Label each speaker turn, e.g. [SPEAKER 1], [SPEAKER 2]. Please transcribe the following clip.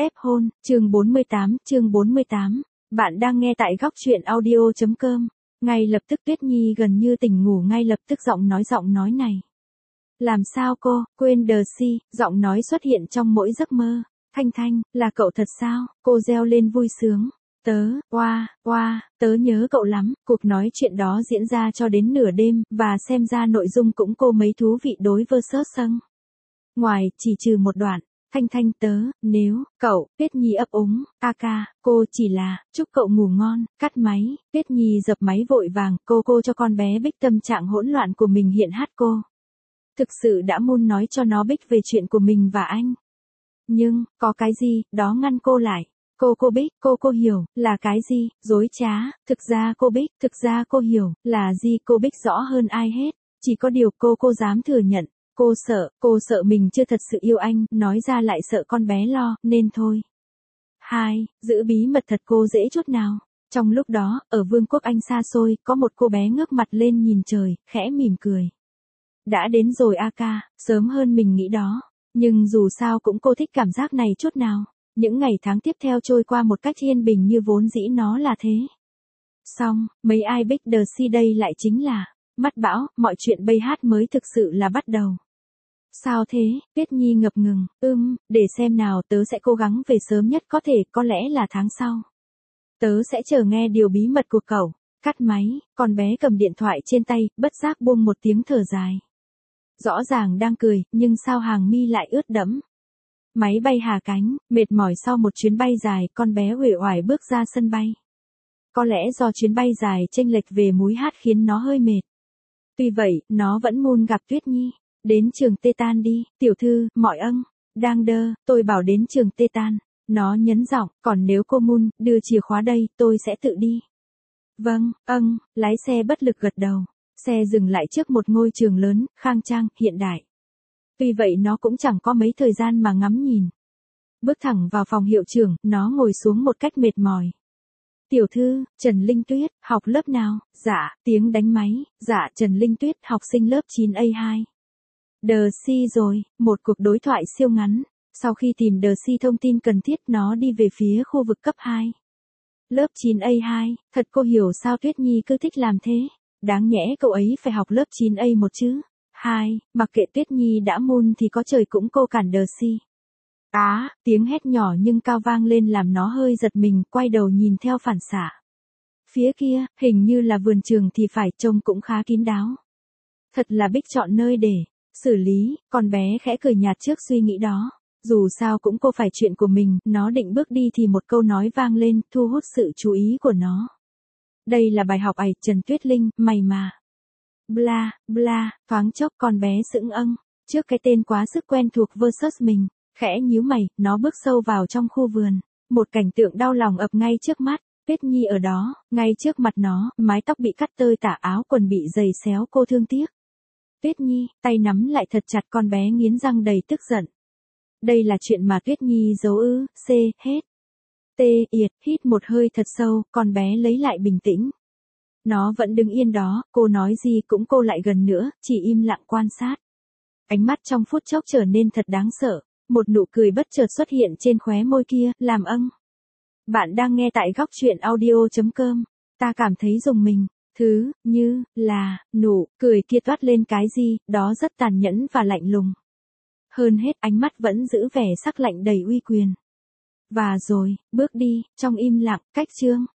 [SPEAKER 1] Ép hôn, chương 48. Bạn đang nghe tại góc truyện audio.com. Ngay lập tức Tuyết Nhi gần như tỉnh ngủ, ngay lập tức giọng nói này. Làm sao cô, quên đờ si, giọng nói xuất hiện trong mỗi giấc mơ. Thanh, là cậu thật sao? Cô reo lên vui sướng. Tớ nhớ cậu lắm. Cuộc nói chuyện đó diễn ra cho đến nửa đêm, và xem ra nội dung cũng cô mấy thú vị đối versus sâng. Ngoài, chỉ trừ một đoạn. Thanh nếu, cậu, Tuyết Nhi ấp úng, ca, cô chỉ là, chúc cậu ngủ ngon, cắt máy, Tuyết Nhi dập máy vội vàng, cô cho con bé Bích tâm trạng hỗn loạn của mình hiện hát cô. Thực sự đã muốn nói cho nó Bích về chuyện của mình và anh. Nhưng, có cái gì, đó ngăn cô lại. Cô Bích, cô hiểu, là cái gì, dối trá, thực ra cô hiểu, là gì cô Bích rõ hơn ai hết. Chỉ có điều cô dám thừa nhận. Cô sợ mình chưa thật sự yêu anh, nói ra lại sợ con bé lo, nên thôi. 2. Giữ bí mật thật cô dễ chút nào. Trong lúc đó, ở vương quốc Anh xa xôi, có một cô bé ngước mặt lên nhìn trời, khẽ mỉm cười. Đã đến rồi ca, sớm hơn mình nghĩ đó. Nhưng dù sao cũng cô thích cảm giác này chút nào. Những ngày tháng tiếp theo trôi qua một cách yên bình như vốn dĩ nó là thế. Xong, mấy ai Bích đờ si đây lại chính là mắt bão, mọi chuyện bây hát mới thực sự là bắt đầu. Sao thế, Tuyết Nhi ngập ngừng, để xem nào, tớ sẽ cố gắng về sớm nhất có thể, có lẽ là tháng sau. Tớ sẽ chờ nghe điều bí mật của cậu. Cắt máy, con bé cầm điện thoại trên tay, bất giác buông một tiếng thở dài. Rõ ràng đang cười, nhưng sao hàng mi lại ướt đẫm. Máy bay hạ cánh, mệt mỏi sau một chuyến bay dài, con bé uể oải bước ra sân bay. Có lẽ do chuyến bay dài chênh lệch về múi hát khiến nó hơi mệt. Tuy vậy, nó vẫn muốn gặp Tuyết Nhi. Đến trường Tê Tan đi, tiểu thư, mọi đang tôi bảo đến trường Tê Tan. Nó nhấn giọng, còn nếu cô muốn, đưa chìa khóa đây, tôi sẽ tự đi. Vâng, lái xe bất lực gật đầu. Xe dừng lại trước một ngôi trường lớn, khang trang, hiện đại. Tuy vậy nó cũng chẳng có mấy thời gian mà ngắm nhìn. Bước thẳng vào phòng hiệu trưởng, nó ngồi xuống một cách mệt mỏi. Tiểu thư, Trần Linh Tuyết, học lớp nào? Dạ, tiếng đánh máy, dạ Trần Linh Tuyết, học sinh lớp 9A2. Đờ si rồi, một cuộc đối thoại siêu ngắn. Sau khi tìm đờ si thông tin cần thiết, nó đi về phía khu vực cấp 2. Lớp 9A2, thật cô hiểu sao Tuyết Nhi cứ thích làm thế. Đáng nhẽ cậu ấy phải học lớp 9A1 chứ. 2, mặc kệ Tuyết Nhi đã môn thì có trời cũng cô cản đờ si. Tiếng hét nhỏ nhưng cao vang lên làm nó hơi giật mình, quay đầu nhìn theo phản xạ. Phía kia, hình như là vườn trường thì phải, trông cũng khá kín đáo. Thật là Bích chọn nơi để xử lý, con bé khẽ cười nhạt trước suy nghĩ đó. Dù sao cũng cô phải chuyện của mình, nó định bước đi thì một câu nói vang lên, thu hút sự chú ý của nó. Đây là bài học Trần Tuyết Linh, mày mà. Bla, thoáng chốc con bé sững trước cái tên quá sức quen thuộc versus mình, khẽ nhíu mày, nó bước sâu vào trong khu vườn. Một cảnh tượng đau lòng ập ngay trước mắt, Tuyết Nhi ở đó, ngay trước mặt nó, mái tóc bị cắt tơi tả, áo quần bị giày xéo, cô thương tiếc. Tuyết Nhi, tay nắm lại thật chặt, con bé nghiến răng đầy tức giận. Đây là chuyện mà Tuyết Nhi giấu hết. Hít một hơi thật sâu, con bé lấy lại bình tĩnh. Nó vẫn đứng yên đó, cô nói gì cũng cô lại gần nữa, chỉ im lặng quan sát. Ánh mắt trong phút chốc trở nên thật đáng sợ, một nụ cười bất chợt xuất hiện trên khóe môi kia, làm Bạn đang nghe tại góc truyện audio.com. Ta cảm thấy rùng mình, thứ, như, là, nụ cười kia toát lên cái gì, đó rất tàn nhẫn và lạnh lùng. Hơn hết ánh mắt vẫn giữ vẻ sắc lạnh đầy uy quyền. Và rồi, bước đi, trong im lặng, cách chương.